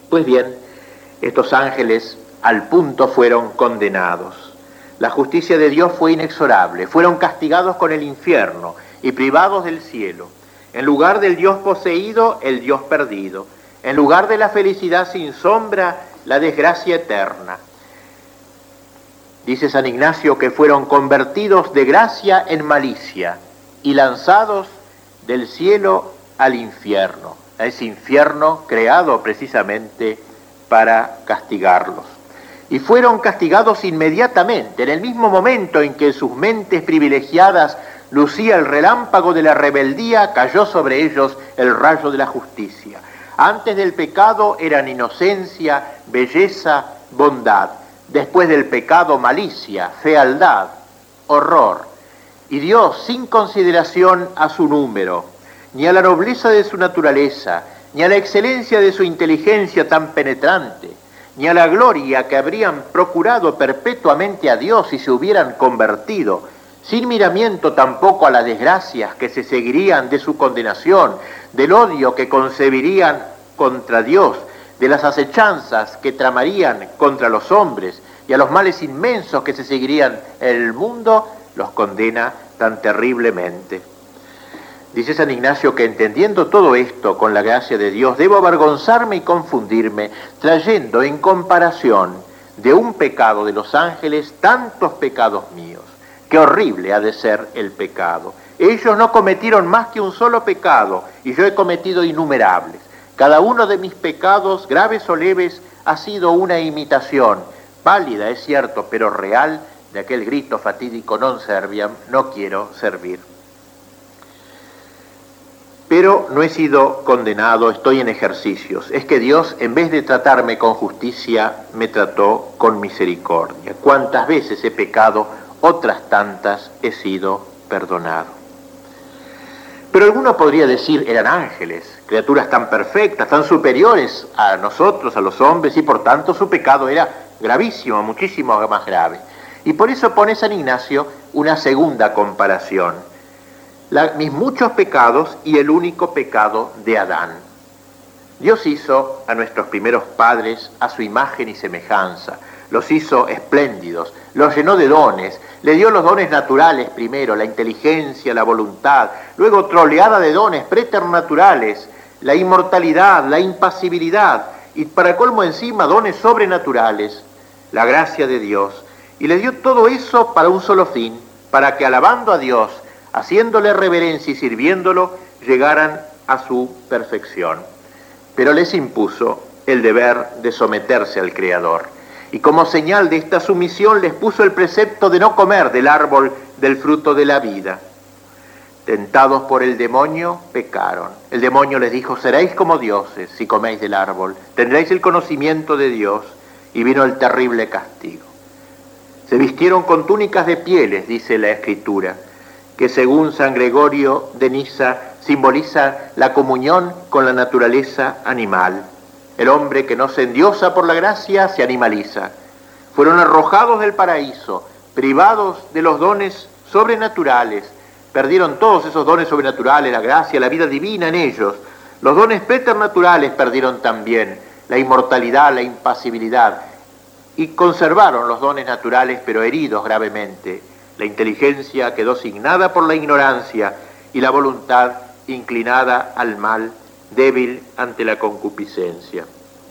Pues bien, estos ángeles al punto fueron condenados. La justicia de Dios fue inexorable, fueron castigados con el infierno y privados del cielo. En lugar del Dios poseído, el Dios perdido. En lugar de la felicidad sin sombra, la desgracia eterna. Dice San Ignacio que fueron convertidos de gracia en malicia y lanzados del cielo al infierno, a ese infierno creado precisamente para castigarlos. Y fueron castigados inmediatamente, en el mismo momento en que sus mentes privilegiadas lucía el relámpago de la rebeldía, cayó sobre ellos el rayo de la justicia. Antes del pecado eran inocencia, belleza, bondad. Después del pecado, malicia, fealdad, horror. Y Dios, sin consideración a su número, ni a la nobleza de su naturaleza, ni a la excelencia de su inteligencia tan penetrante, ni a la gloria que habrían procurado perpetuamente a Dios si se hubieran convertido, sin miramiento tampoco a las desgracias que se seguirían de su condenación, del odio que concebirían contra Dios, de las acechanzas que tramarían contra los hombres y a los males inmensos que se seguirían en el mundo, los condena tan terriblemente. Dice San Ignacio que entendiendo todo esto con la gracia de Dios, debo avergonzarme y confundirme, trayendo en comparación de un pecado de los ángeles tantos pecados míos. Qué horrible ha de ser el pecado. Ellos no cometieron más que un solo pecado y yo he cometido innumerables. Cada uno de mis pecados, graves o leves, ha sido una imitación, pálida es cierto, pero real, de aquel grito fatídico non serviam, no quiero servir. Pero no he sido condenado, estoy en ejercicios. Es que Dios, en vez de tratarme con justicia, me trató con misericordia. Cuántas veces he pecado, otras tantas he sido perdonado. Pero alguno podría decir, eran ángeles, criaturas tan perfectas, tan superiores a nosotros, a los hombres, y por tanto su pecado era gravísimo, muchísimo más grave. Y por eso pone San Ignacio una segunda comparación. Mis muchos pecados y el único pecado de Adán. Dios hizo a nuestros primeros padres a su imagen y semejanza, los hizo espléndidos, los llenó de dones, le dio los dones naturales primero, la inteligencia, la voluntad, luego otra oleada de dones preternaturales, la inmortalidad, la impasibilidad, y para colmo encima dones sobrenaturales, la gracia de Dios, y le dio todo eso para un solo fin, para que alabando a Dios, haciéndole reverencia y sirviéndolo, llegaran a su perfección. Pero les impuso el deber de someterse al Creador. Y como señal de esta sumisión les puso el precepto de no comer del árbol del fruto de la vida. Tentados por el demonio, pecaron. El demonio les dijo, seréis como dioses si coméis del árbol, tendréis el conocimiento de Dios, y vino el terrible castigo. Se vistieron con túnicas de pieles, dice la Escritura, que según San Gregorio de Niza simboliza la comunión con la naturaleza animal. El hombre que no se endiosa por la gracia se animaliza. Fueron arrojados del paraíso, privados de los dones sobrenaturales. Perdieron todos esos dones sobrenaturales, la gracia, la vida divina en ellos. Los dones preternaturales perdieron también, la inmortalidad, la impasibilidad. Y conservaron los dones naturales, pero heridos gravemente. La inteligencia quedó signada por la ignorancia y la voluntad inclinada al mal, débil ante la concupiscencia.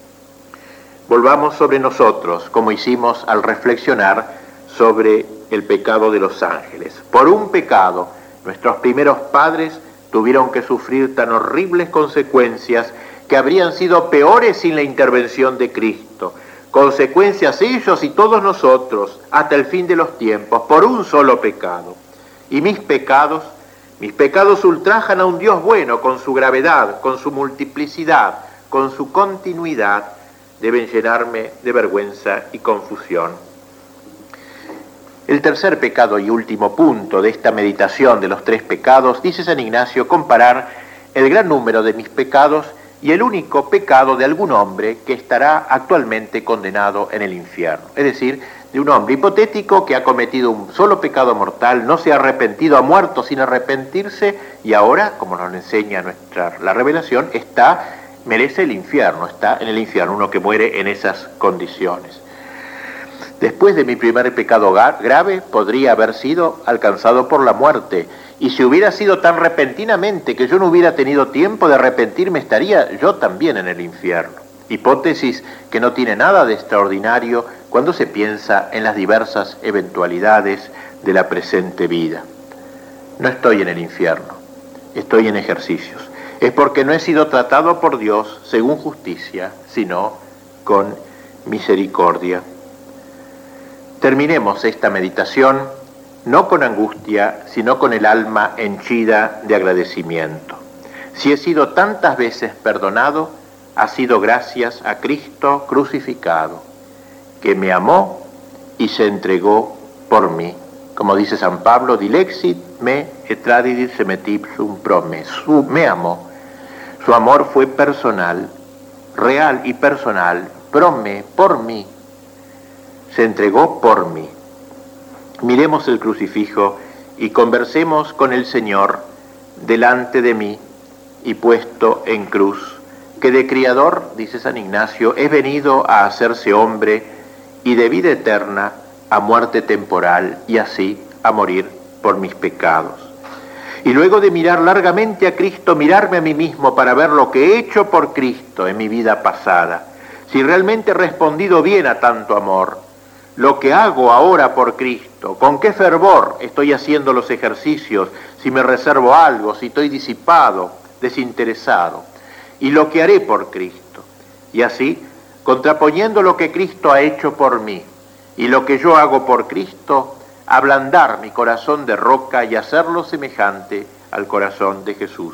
Volvamos sobre nosotros, como hicimos al reflexionar sobre el pecado de los ángeles. Por un pecado, nuestros primeros padres tuvieron que sufrir tan horribles consecuencias que habrían sido peores sin la intervención de Cristo. Consecuencias ellos y todos nosotros, hasta el fin de los tiempos, por un solo pecado. Y mis pecados ultrajan a un Dios bueno con su gravedad, con su multiplicidad, con su continuidad, deben llenarme de vergüenza y confusión. El tercer pecado y último punto de esta meditación de los tres pecados, dice San Ignacio, comparar el gran número de mis pecados y el único pecado de algún hombre que estará actualmente condenado en el infierno. Es decir, de un hombre hipotético que ha cometido un solo pecado mortal, no se ha arrepentido, ha muerto sin arrepentirse y ahora, como nos enseña la revelación, está merece el infierno, está en el infierno, uno que muere en esas condiciones. Después de mi primer pecado grave, podría haber sido alcanzado por la muerte, y si hubiera sido tan repentinamente que yo no hubiera tenido tiempo de arrepentirme, estaría yo también en el infierno. Hipótesis que no tiene nada de extraordinario cuando se piensa en las diversas eventualidades de la presente vida. No estoy en el infierno, estoy en ejercicios. Es porque no he sido tratado por Dios según justicia, sino con misericordia. Terminemos esta meditación no con angustia, sino con el alma henchida de agradecimiento. Si he sido tantas veces perdonado, ha sido gracias a Cristo crucificado, que me amó y se entregó por mí. Como dice San Pablo, dilexit me et tradidit semetipsum pro me. Me amó. Su amor fue personal, real y personal, pro me, por mí. Se entregó por mí. Miremos el crucifijo y conversemos con el Señor delante de mí y puesto en cruz, que de Criador, dice San Ignacio, es venido a hacerse hombre y de vida eterna a muerte temporal y así a morir por mis pecados. Y luego de mirar largamente a Cristo, mirarme a mí mismo para ver lo que he hecho por Cristo en mi vida pasada, si realmente he respondido bien a tanto amor, lo que hago ahora por Cristo, con qué fervor estoy haciendo los ejercicios, si me reservo algo, si estoy disipado, desinteresado, y lo que haré por Cristo. Y así, contraponiendo lo que Cristo ha hecho por mí y lo que yo hago por Cristo, ablandar mi corazón de roca y hacerlo semejante al corazón de Jesús.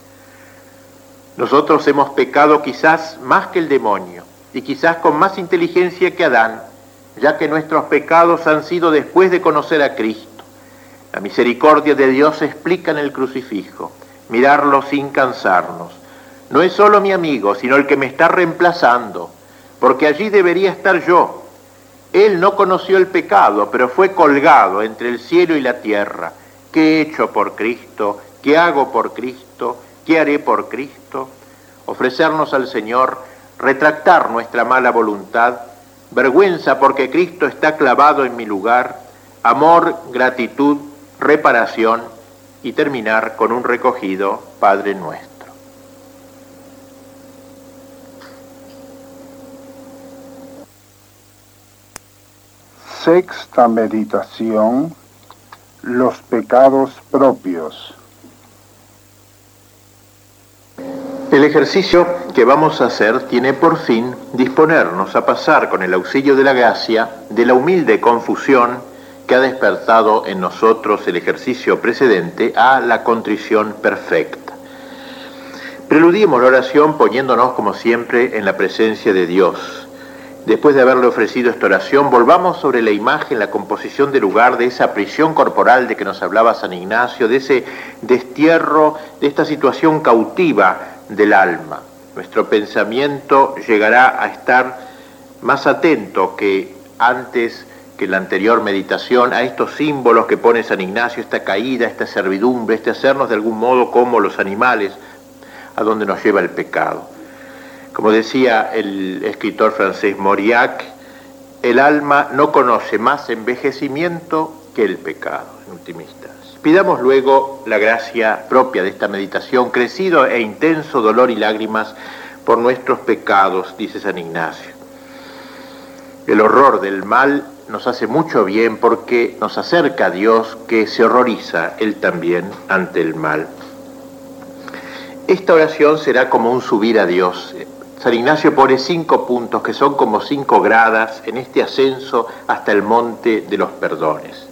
Nosotros hemos pecado quizás más que el demonio y quizás con más inteligencia que Adán, ya que nuestros pecados han sido después de conocer a Cristo. La misericordia de Dios se explica en el crucifijo, mirarlo sin cansarnos. No es solo mi amigo, sino el que me está reemplazando, porque allí debería estar yo. Él no conoció el pecado, pero fue colgado entre el cielo y la tierra. ¿Qué he hecho por Cristo? ¿Qué hago por Cristo? ¿Qué haré por Cristo? Ofrecernos al Señor, retractar nuestra mala voluntad, vergüenza porque Cristo está clavado en mi lugar, amor, gratitud, reparación y terminar con un recogido Padre Nuestro. Sexta meditación: los pecados propios. El ejercicio que vamos a hacer tiene por fin disponernos a pasar con el auxilio de la gracia de la humilde confusión que ha despertado en nosotros el ejercicio precedente a la contrición perfecta. Preludimos la oración poniéndonos como siempre en la presencia de Dios. Después de haberle ofrecido esta oración, volvamos sobre la imagen, la composición del lugar de esa prisión corporal de que nos hablaba San Ignacio, de ese destierro, de esta situación cautiva del alma. Nuestro pensamiento llegará a estar más atento que antes, que en la anterior meditación, a estos símbolos que pone San Ignacio, esta caída, esta servidumbre, este hacernos de algún modo como los animales, a donde nos lleva el pecado. Como decía el escritor francés Mauriac, el alma no conoce más envejecimiento que el pecado, en última instancia. Pidamos luego la gracia propia de esta meditación, crecido e intenso dolor y lágrimas por nuestros pecados, dice San Ignacio. El horror del mal nos hace mucho bien porque nos acerca a Dios, que se horroriza él también ante el mal. Esta oración será como un subir a Dios. San Ignacio pone 5 puntos que son como 5 gradas en este ascenso hasta el monte de los perdones.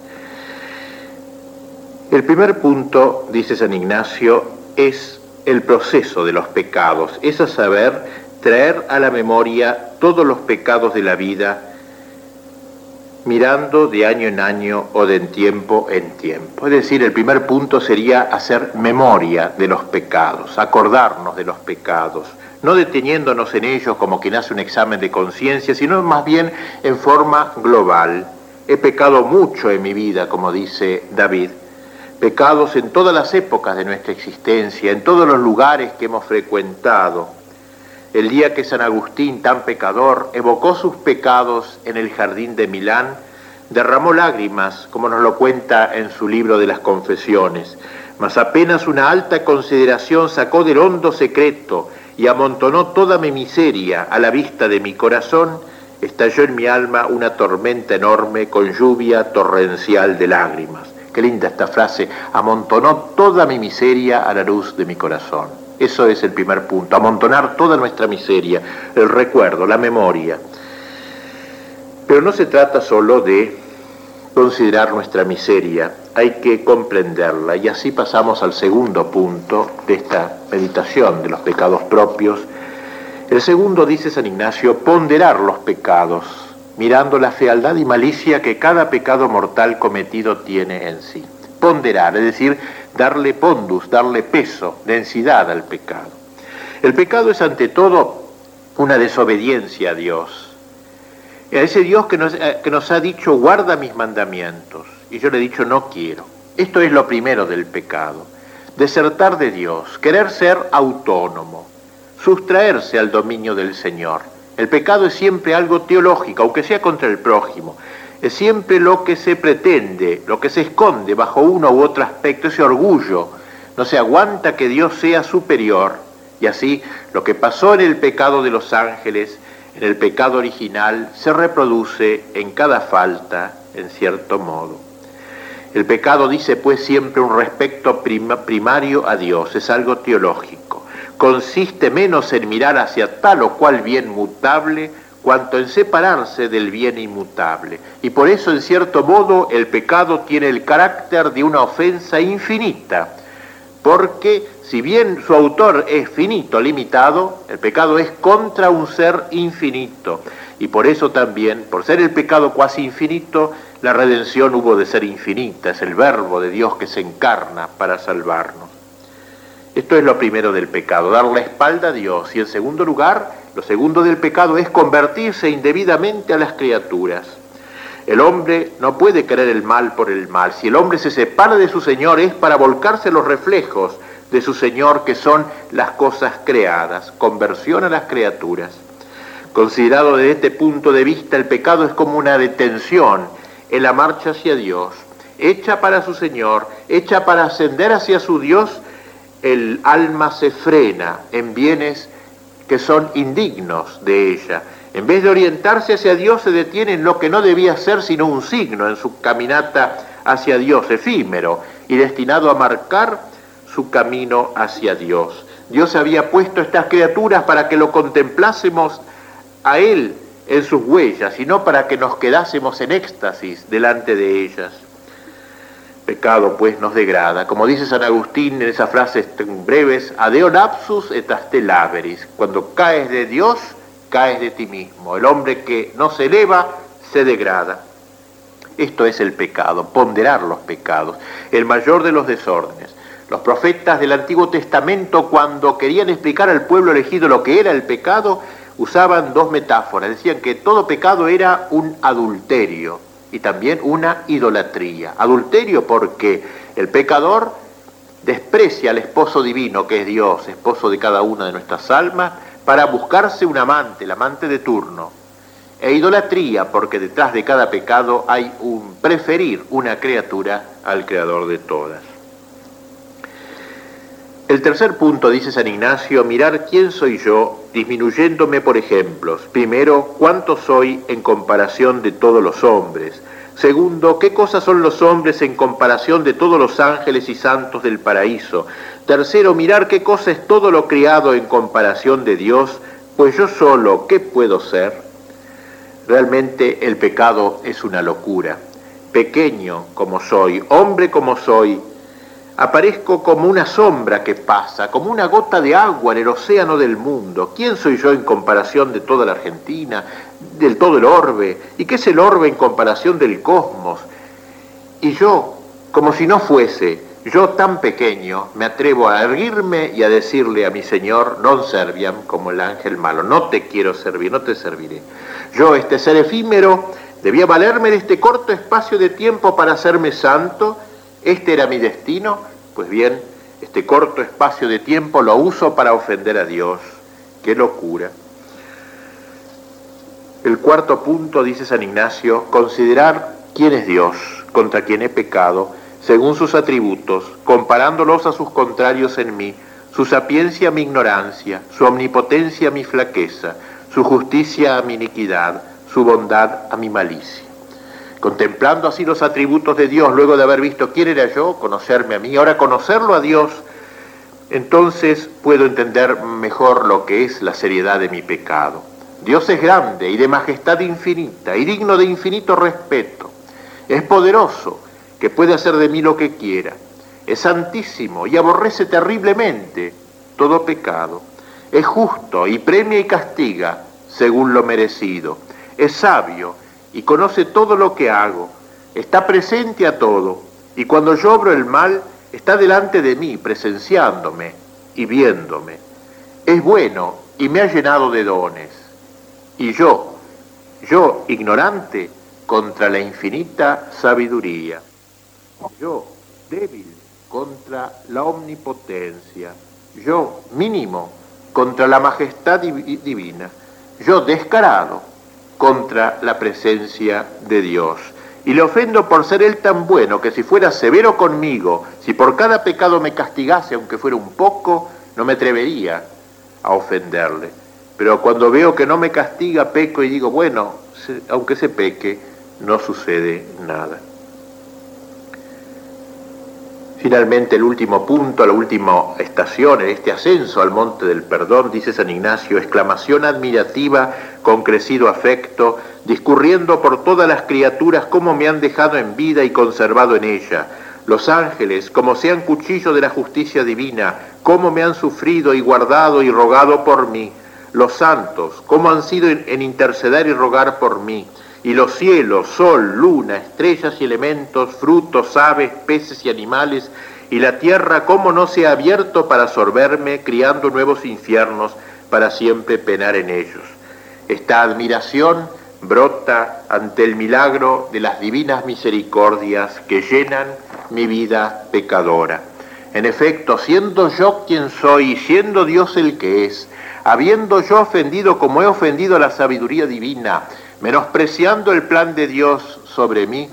El primer punto, dice San Ignacio, es el proceso de los pecados, es a saber, traer a la memoria todos los pecados de la vida, mirando de año en año o de tiempo en tiempo. Es decir, el primer punto sería hacer memoria de los pecados, acordarnos de los pecados, no deteniéndonos en ellos como quien hace un examen de conciencia, sino más bien en forma global. He pecado mucho en mi vida, como dice David, pecados en todas las épocas de nuestra existencia, en todos los lugares que hemos frecuentado. el día que San Agustín, tan pecador, evocó sus pecados en el jardín de Milán, derramó lágrimas, como nos lo cuenta en su libro de las Confesiones, mas apenas una alta consideración sacó del hondo secreto y amontonó toda mi miseria a la vista de mi corazón, estalló en mi alma una tormenta enorme con lluvia torrencial de lágrimas. Qué linda esta frase, amontonó toda mi miseria a la luz de mi corazón. Eso es el primer punto, amontonar toda nuestra miseria, el recuerdo, la memoria. Pero no se trata solo de considerar nuestra miseria, hay que comprenderla, y así pasamos al segundo punto de esta meditación de los pecados propios. El segundo, dice San Ignacio, ponderar los pecados, mirando la fealdad y malicia que cada pecado mortal cometido tiene en sí. Ponderar, es decir, darle pondus, darle peso, densidad al pecado. El pecado es ante todo una desobediencia a Dios. A ese Dios que nos ha dicho, guarda mis mandamientos, y yo le he dicho, no quiero. Esto es lo primero del pecado, desertar de Dios, querer ser autónomo, sustraerse al dominio del Señor. El pecado es siempre algo teológico, aunque sea contra el prójimo. Es siempre lo que se pretende, lo que se esconde bajo uno u otro aspecto, ese orgullo. No se aguanta que Dios sea superior. Y así, lo que pasó en el pecado de los ángeles, en el pecado original, se reproduce en cada falta, en cierto modo. El pecado dice pues siempre un respeto primario a Dios, es algo teológico. Consiste menos en mirar hacia tal o cual bien mutable, cuanto en separarse del bien inmutable. Y por eso, en cierto modo, el pecado tiene el carácter de una ofensa infinita, porque si bien su autor es finito, limitado, el pecado es contra un ser infinito. Y por eso también, por ser el pecado cuasi infinito, la redención hubo de ser infinita, es el verbo de Dios que se encarna para salvarnos. Esto es lo primero del pecado, dar la espalda a Dios. Y en segundo lugar, lo segundo del pecado es convertirse indebidamente a las criaturas. El hombre no puede querer el mal por el mal. Si el hombre se separa de su Señor es para volcarse los reflejos de su Señor, que son las cosas creadas, conversión a las criaturas. Considerado desde este punto de vista, el pecado es como una detención en la marcha hacia Dios, hecha para su Señor, hecha para ascender hacia su Dios. El alma se frena en bienes que son indignos de ella. En vez de orientarse hacia Dios, se detiene en lo que no debía ser sino un signo en su caminata hacia Dios, efímero y destinado a marcar su camino hacia Dios. Dios había puesto estas criaturas para que lo contemplásemos a Él en sus huellas, y no para que nos quedásemos en éxtasis delante de ellas. Pecado, pues, nos degrada. Como dice San Agustín en esas frases breves, adeo lapsus et aste laberis. Cuando caes de Dios, caes de ti mismo. El hombre que no se eleva, se degrada. Esto es el pecado, ponderar los pecados, el mayor de los desórdenes. Los profetas del Antiguo Testamento, cuando querían explicar al pueblo elegido lo que era el pecado, usaban dos metáforas. Decían que todo pecado era un adulterio y también una idolatría. Adulterio porque el pecador desprecia al esposo divino, que es Dios, esposo de cada una de nuestras almas, para buscarse un amante, el amante de turno. E idolatría porque detrás de cada pecado hay un preferir una criatura al creador de todas. El tercer punto, dice San Ignacio, mirar quién soy yo, disminuyéndome por ejemplos. Primero, cuánto soy en comparación de todos los hombres. Segundo, qué cosas son los hombres en comparación de todos los ángeles y santos del paraíso. Tercero, mirar qué cosa es todo lo creado en comparación de Dios, pues yo solo, ¿qué puedo ser? Realmente el pecado es una locura. Pequeño como soy, hombre como soy, aparezco como una sombra que pasa, como una gota de agua en el océano del mundo. ¿Quién soy yo en comparación de toda la Argentina, del todo el orbe? ¿Y qué es el orbe en comparación del cosmos? Y yo, como si no fuese, yo tan pequeño, me atrevo a erguirme y a decirle a mi Señor, non serviam, como el ángel malo, no te quiero servir, no te serviré. Yo, este ser efímero, debía valerme de este corto espacio de tiempo para hacerme santo. Este era mi destino. Pues bien, este corto espacio de tiempo lo uso para ofender a Dios qué locura. El cuarto punto, dice San Ignacio, considerar quién es Dios, contra quien he pecado, según sus atributos, comparándolos a sus contrarios en mí, su sapiencia a mi ignorancia, su omnipotencia a mi flaqueza, su justicia a mi iniquidad, su bondad a mi malicia. Contemplando así los atributos de Dios, luego de haber visto quién era yo, conocerme a mí, ahora conocerlo a Dios, entonces puedo entender mejor lo que es la seriedad de mi pecado. Dios es grande y de majestad infinita y digno de infinito respeto. Es poderoso, que puede hacer de mí lo que quiera. Es santísimo y aborrece terriblemente todo pecado. Es justo y premia y castiga según lo merecido. Es sabio y conoce todo lo que hago. Está presente a todo y cuando yo obro el mal, está delante de mí, presenciándome y viéndome. Es bueno y me ha llenado de dones. Y yo, ignorante, contra la infinita sabiduría. Yo, débil, contra la omnipotencia. Yo, mínimo, contra la majestad divina. Yo, descarado, contra la presencia de Dios. Y le ofendo por ser Él tan bueno que si fuera severo conmigo, si por cada pecado me castigase, aunque fuera un poco, no me atrevería a ofenderle. Pero cuando veo que no me castiga, peco y digo, bueno, aunque se peque, no sucede nada. Finalmente, el último punto, la última estación en este ascenso al monte del perdón, dice San Ignacio, exclamación admirativa con crecido afecto, discurriendo por todas las criaturas cómo me han dejado en vida y conservado en ella. Los ángeles, como sean cuchillo de la justicia divina, cómo me han sufrido y guardado y rogado por mí. Los santos, cómo han sido en interceder y rogar por mí. Y los cielos, sol, luna, estrellas y elementos, frutos, aves, peces y animales, y la tierra, cómo no se ha abierto para absorberme, criando nuevos infiernos, para siempre penar en ellos. Esta admiración brota ante el milagro de las divinas misericordias que llenan mi vida pecadora. En efecto, siendo yo quien soy y siendo Dios el que es, habiendo yo ofendido como he ofendido a la sabiduría divina, menospreciando el plan de Dios sobre mí,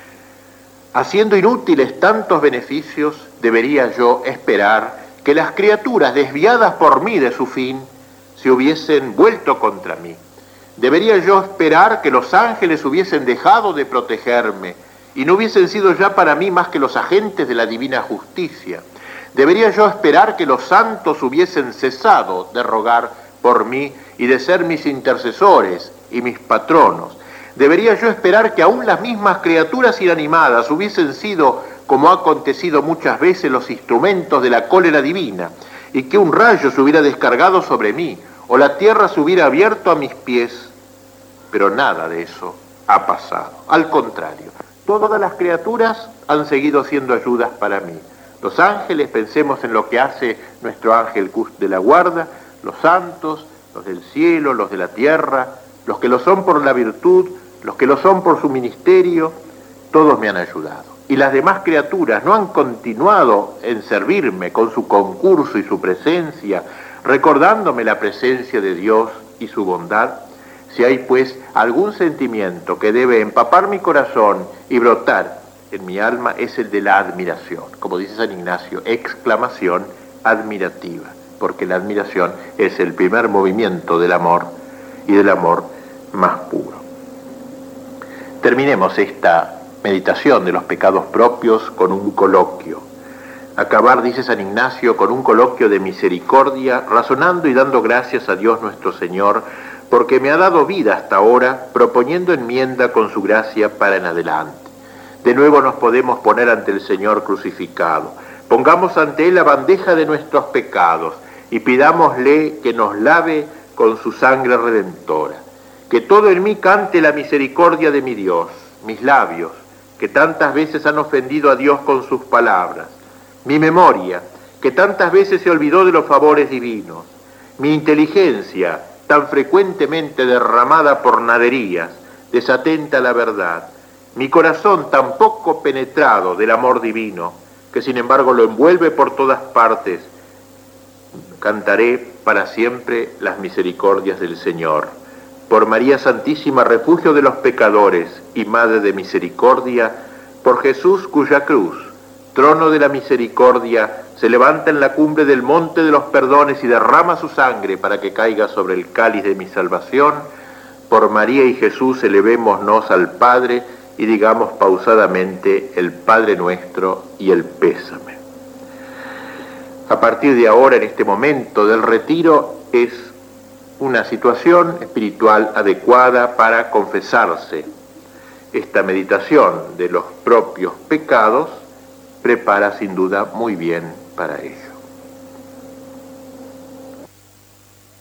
haciendo inútiles tantos beneficios, debería yo esperar que las criaturas desviadas por mí de su fin se hubiesen vuelto contra mí. Debería yo esperar que los ángeles hubiesen dejado de protegerme y no hubiesen sido ya para mí más que los agentes de la divina justicia. Debería yo esperar que los santos hubiesen cesado de rogar por mí y de ser mis intercesores y mis patronos. Debería yo esperar que aún las mismas criaturas inanimadas hubiesen sido, como ha acontecido muchas veces, los instrumentos de la cólera divina, y que un rayo se hubiera descargado sobre mí, o la tierra se hubiera abierto a mis pies. Pero nada de eso ha pasado. Al contrario, todas las criaturas han seguido siendo ayudas para mí. Los ángeles, pensemos en lo que hace nuestro ángel de la guarda, los santos, los del cielo, los de la tierra, los que lo son por la virtud, los que lo son por su ministerio, todos me han ayudado. Y las demás criaturas no han continuado en servirme con su concurso y su presencia, recordándome la presencia de Dios y su bondad. Si hay pues algún sentimiento que debe empapar mi corazón y brotar en mi alma, es el de la admiración. Como dice San Ignacio, exclamación admirativa, porque la admiración es el primer movimiento del amor y del amor más puro. Terminemos esta meditación de los pecados propios con un coloquio. Acabar, dice San Ignacio, con un coloquio de misericordia, razonando y dando gracias a Dios nuestro Señor, porque me ha dado vida hasta ahora, proponiendo enmienda con su gracia para en adelante. De nuevo nos podemos poner ante el Señor crucificado. Pongamos ante Él la bandeja de nuestros pecados y pidámosle que nos lave con su sangre redentora. Que todo en mí cante la misericordia de mi Dios, mis labios, que tantas veces han ofendido a Dios con sus palabras, mi memoria, que tantas veces se olvidó de los favores divinos, mi inteligencia, tan frecuentemente derramada por naderías, desatenta a la verdad, mi corazón tan poco penetrado del amor divino, que sin embargo lo envuelve por todas partes, cantaré para siempre las misericordias del Señor. Por María Santísima, refugio de los pecadores y Madre de Misericordia, por Jesús cuya cruz, trono de la misericordia, se levanta en la cumbre del monte de los perdones y derrama su sangre para que caiga sobre el cáliz de mi salvación, por María y Jesús elevémonos al Padre y digamos pausadamente el Padre Nuestro y el Pésame. A partir de ahora, en este momento del retiro, es una situación espiritual adecuada para confesarse. Esta meditación de los propios pecados prepara sin duda muy bien para ello.